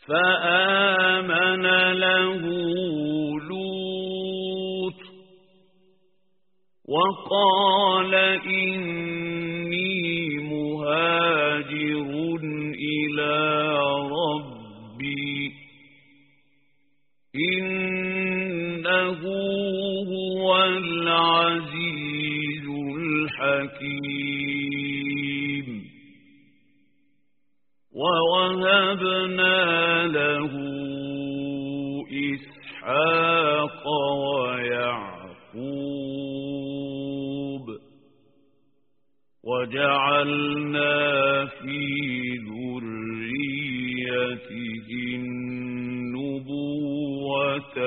فآمن له لوط وقال إني مهاجر إلى ربي إنه هو العزيز الحكيم ووهبنا له إسحاق ويعقوب وجعلنا في ذريته النبوة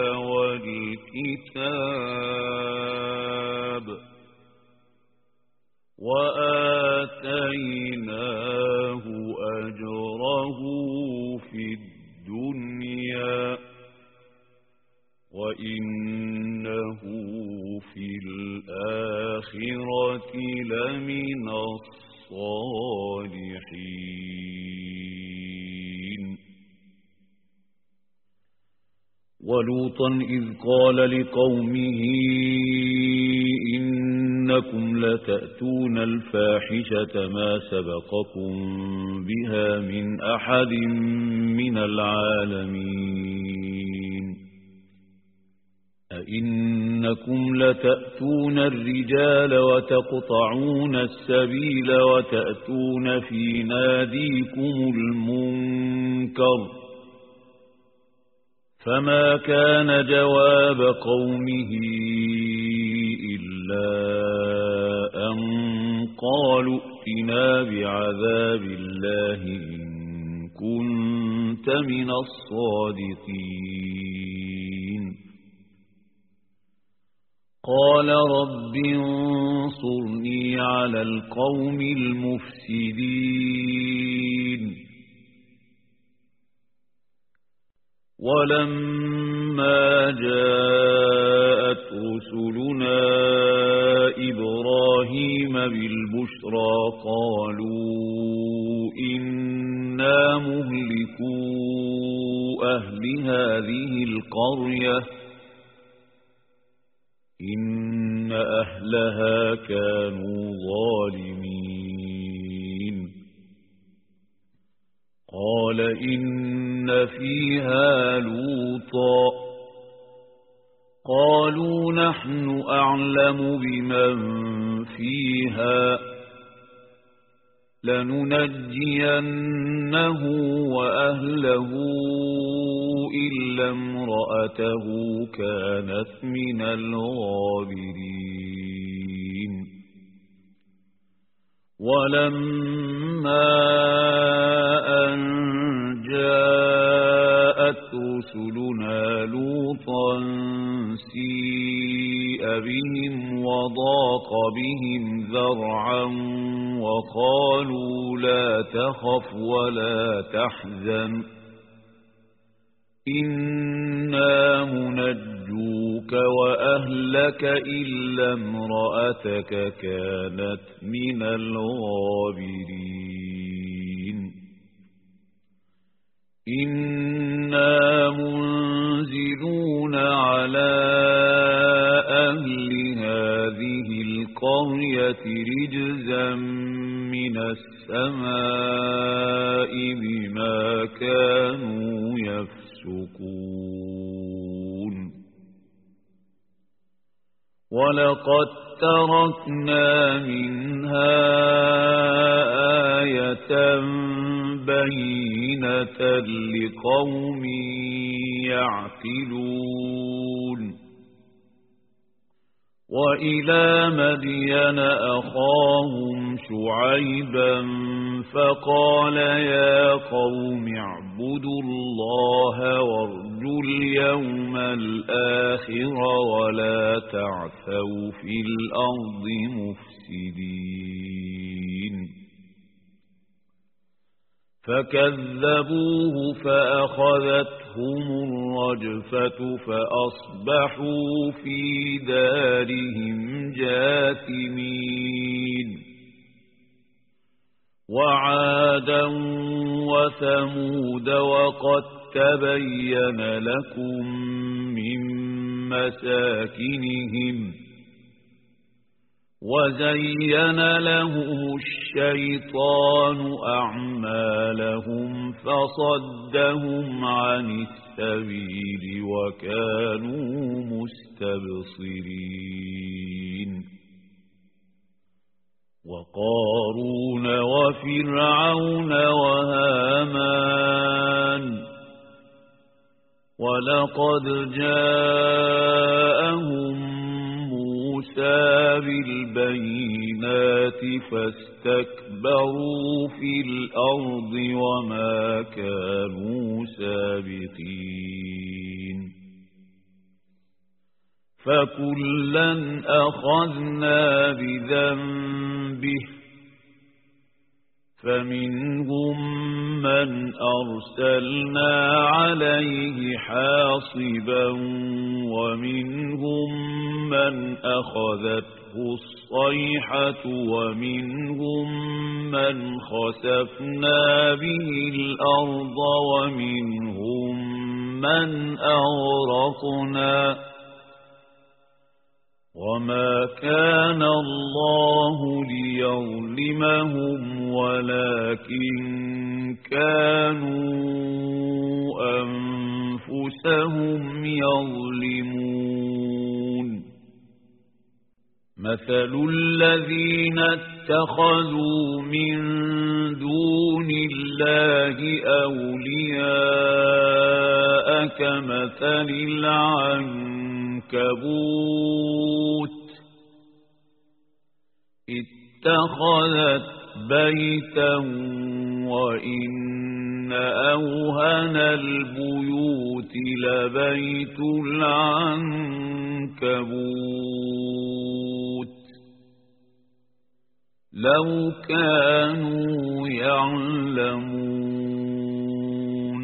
والكتاب وآتيناه أجره في الدنيا وإنه في الآخرة لمن الصالحين. ولوطا إذ قال لقومه إنكم لتأتون الفاحشة ما سبقكم بها من أحد من العالمين أئنكم لتأتون الرجال وتقطعون السبيل وتأتون في ناديكم المنكر فما كان جواب قومه إلا أن قالوا ائتنا بعذاب الله إن كنت من الصادقين. قال رب انصرني على القوم المفسدين. ولما جاءت رسلنا إبراهيم بالبشرى قالوا إنا مهلكو أهل هذه القرية إن أهلها كانوا ظالمين. قال إن فيها لوطا قالوا نحن أعلم بمن فيها لننجينه وأهله إلا امرأته كانت من الغابرين. ولما أن جاءت رسلنا لوطا سيء بهم وضاق بهم ذرعا وقالوا لا تخف ولا تحزن إنا منجوك وأهلك إلا امرأتك كانت من الغابرين. إنا منزلون على أهل هذه القرية رجزا من السماء بما كانوا يفسقون. ولقد تركنا منها آية بينة لقوم يعقلون. وإلى مدين أخاهم شعيبا فقال يا قوم اعبدوا الله وارجوا اليوم الآخر ولا تعثوا في الأرض مفسدين. فكذبوه فأخذتهم الرجفة فأصبحوا في دارهم جاثمين. وعادا وثمود وقد تبين لكم من مساكنهم وزين لهم الشيطان أعمالهم فصدهم عن السبيل وكانوا مستبصرين وقارون وفرعون وهامان ولقد جاءهم موسى بالبينات فاستكبروا في الأرض وما كانوا سابقين فكلا أخذنا بذنبه فمنهم من أرسلنا عليه حاصبا ومنهم من أخذته الصيحة ومنهم من خسفنا به الأرض ومنهم من أغرقنا وما كان الله ليظلمهم ولكن كانوا أنفسهم يظلمون مثل الذين اتخذوا من دون الله أولياء كمثل العنكبوت اتخذت بيتا وإن أوهن البيوت لبيت العنكبوت لو كانوا يعلمون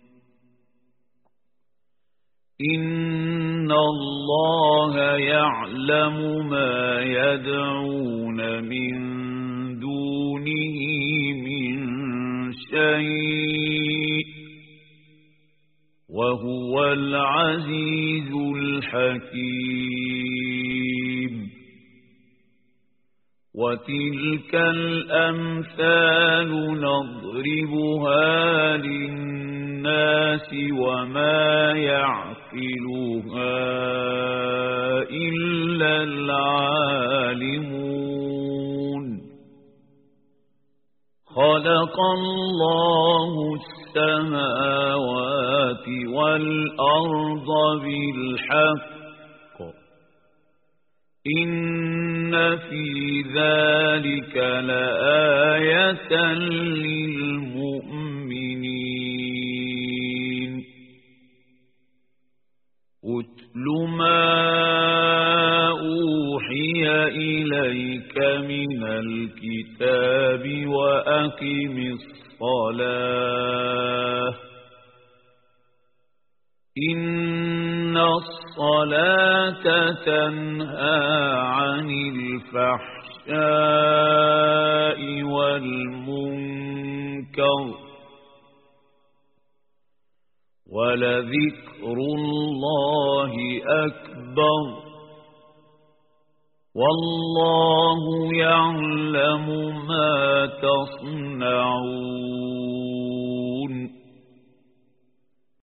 إن الله يعلم ما يدعون من دونه من شيء وهو العزيز الحكيم وتلك الأمثال نضربها للناس وما يعقلها إلا العالمون خلق الله السماوات والأرض بالحق إن في ذلك لآية للمؤمنين أتل ما أوحي إليك من الكتاب وأقم الصلاة إن الصلاة تنهى عن الفحشاء والمنكر ولذكر الله أكبر والله يعلم ما تصنعون